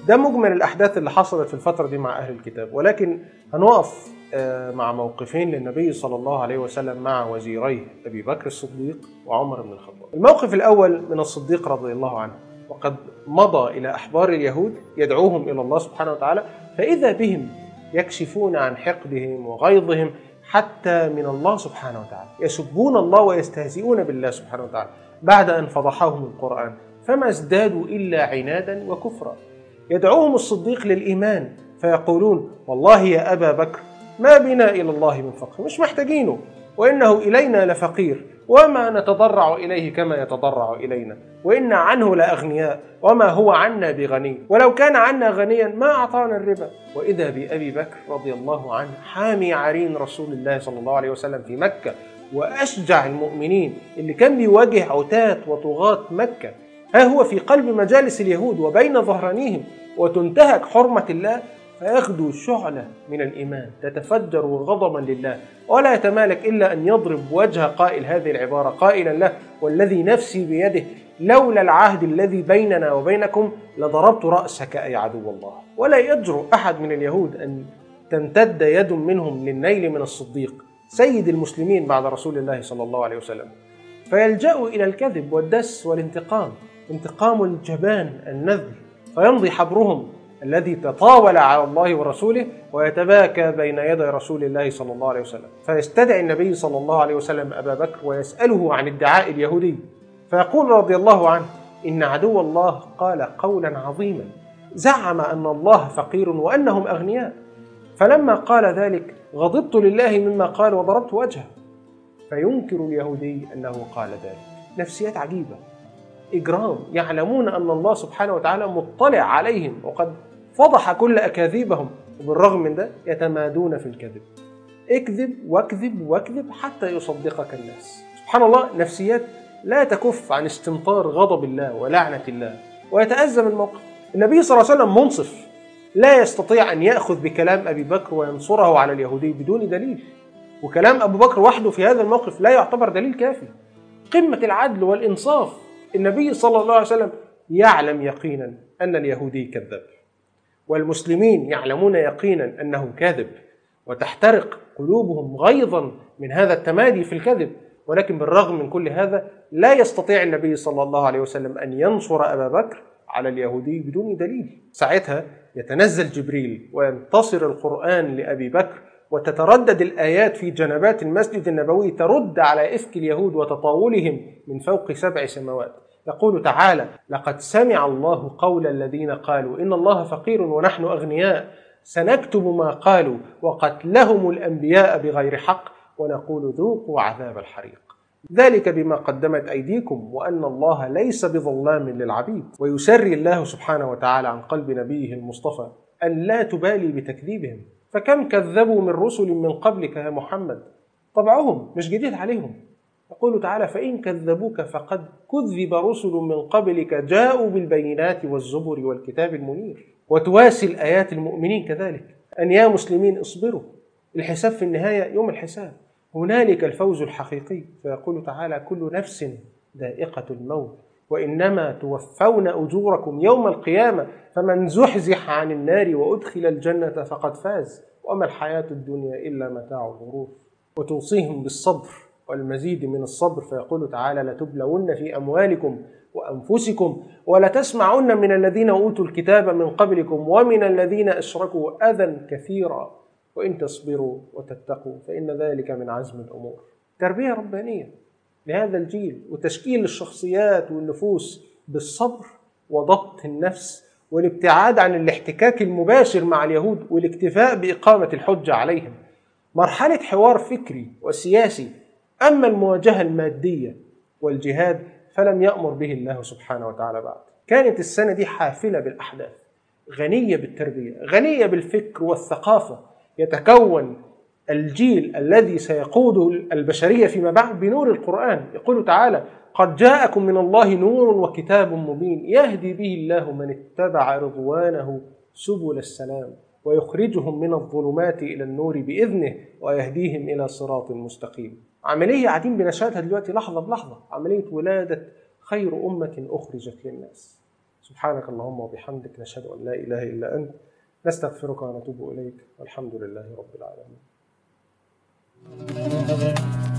ده مجمل الأحداث اللي حصلت في الفترة دي مع أهل الكتاب، ولكن هنقف مع موقفين للنبي صلى الله عليه وسلم مع وزيريه أبي بكر الصديق وعمر بن الخطاب. الموقف الأول من الصديق رضي الله عنه، وقد مضى إلى أحبار اليهود يدعوهم إلى الله سبحانه وتعالى، فإذا بهم يكشفون عن حقدهم وغيظهم حتى من الله سبحانه وتعالى، يسبون الله ويستهزئون بالله سبحانه وتعالى بعد أن فضحهم القرآن، فما ازدادوا إلا عنادا وكفرا. يدعوهم الصديق للإيمان فيقولون: والله يا أبا بكر ما بنا إلى الله من فقر، مش محتاجينه، وإنه إلينا لفقير، وما نتضرع إليه كما يتضرع إلينا، وإن عنه لأغنياء وما هو عنا بغني، ولو كان عنا غنيا ما أعطانا الربا. وإذا بأبي بكر رضي الله عنه حامي عرين رسول الله صلى الله عليه وسلم في مكة، وأشجع المؤمنين اللي كان بيواجه عتاة وطغاة مكة، ها هو في قلب مجالس اليهود وبين ظهرانيهم، وتنتهك حرمة الله، فيغدو شعلة من الإيمان تتفجر غضبا لله، ولا يتمالك إلا أن يضرب وجه قائل هذه العبارة قائلا له: والذي نفسي بيده لولا العهد الذي بيننا وبينكم لضربت رأسك أي عدو الله. ولا يجرؤ أحد من اليهود أن تمتد يد منهم للنيل من الصديق سيد المسلمين بعد رسول الله صلى الله عليه وسلم، فيلجأوا إلى الكذب والدس والانتقام، انتقام الجبان النذل، فيمضي حبرهم الذي تطاول على الله ورسوله ويتباكى بين يدي رسول الله صلى الله عليه وسلم. فيستدعي النبي صلى الله عليه وسلم أبا بكر ويسأله عن ادعاء اليهودي، فيقول رضي الله عنه: إن عدو الله قال قولا عظيما، زعم أن الله فقير وأنهم أغنياء، فلما قال ذلك غضبت لله مما قال وضربت وجهه. فينكر اليهودي أنه قال ذلك. نفسيات عجيبة، إجرام، يعلمون أن الله سبحانه وتعالى مطلع عليهم وقد فضح كل أكاذيبهم، وبالرغم من ده يتمادون في الكذب. اكذب واكذب واكذب حتى يصدقك الناس. سبحان الله، نفسيات لا تكف عن استمطار غضب الله ولعنة الله، ويتأزم الموقف. النبي صلى الله عليه وسلم منصف، لا يستطيع أن يأخذ بكلام أبي بكر وينصره على اليهودي بدون دليل، وكلام أبو بكر وحده في هذا الموقف لا يعتبر دليل كافي. قمة العدل والإنصاف. النبي صلى الله عليه وسلم يعلم يقينا أن اليهودي كذب، والمسلمين يعلمون يقينا أنه كاذب، وتحترق قلوبهم غيظا من هذا التمادي في الكذب، ولكن بالرغم من كل هذا لا يستطيع النبي صلى الله عليه وسلم أن ينصر أبا بكر على اليهودي بدون دليل. ساعتها يتنزل جبريل وينتصر القرآن لأبي بكر، وتتردد الآيات في جنبات المسجد النبوي ترد على إفك اليهود وتطاولهم من فوق 7 سماوات. يقول تعالى: لقد سمع الله قول الذين قالوا إن الله فقير ونحن أغنياء، سنكتب ما قالوا وقتلهم الأنبياء بغير حق ونقول ذوقوا عذاب الحريق، ذلك بما قدمت أيديكم وأن الله ليس بظلام للعبيد. ويسري الله سبحانه وتعالى عن قلب نبيه المصطفى أن لا تبالي بتكذيبهم، فكم كذبوا من رسل من قبلك يا محمد، طبعهم مش جديد عليهم. يقول تعالى: فإن كذبوك فقد كذب رسل من قبلك جاءوا بالبينات والزبر والكتاب المنير. وتواسي الآيات المؤمنين كذلك أن يا مسلمين اصبروا، الحساب في النهاية يوم الحساب، هنالك الفوز الحقيقي. فيقول تعالى: كل نفس ذائقة الموت وإنما توفون أجوركم يوم القيامة فمن زحزح عن النار وأدخل الجنة فقد فاز وما الحياة الدنيا إلا متاع الغرور. وتوصيهم بالصبر والمزيد من الصبر، فيقول تعالى: لتبلون في أموالكم وأنفسكم ولتسمعن من الذين أوتوا الكتاب من قبلكم ومن الذين أشركوا أذى كثيرا وإن تصبروا وتتقوا فإن ذلك من عزم الأمور. تربية ربانية لهذا الجيل، وتشكيل الشخصيات والنفوس بالصبر وضبط النفس والابتعاد عن الاحتكاك المباشر مع اليهود والاكتفاء بإقامة الحجة عليهم. مرحلة حوار فكري وسياسي. أما المواجهة المادية والجهاد فلم يأمر به الله سبحانه وتعالى بعد. كانت السنة دي حافلة بالأحداث، غنية بالتربية، غنية بالفكر والثقافة. يتكون الجيل الذي سيقود البشرية فيما بعد بنور القرآن. يقول تعالى: قد جاءكم من الله نور وكتاب مبين يهدي به الله من اتبع رضوانه سبل السلام ويخرجهم من الظلمات إلى النور بإذنه ويهديهم إلى صراط مستقيم. عملية قاعدين بنشاهدها دلوقتي لحظة بلحظة، عملية ولادة خير أمة أخرجت للناس. سبحانك اللهم وبحمدك، نشهد أن لا إله إلا أنت، نستغفرك ونتوب إليك، والحمد لله رب العالمين.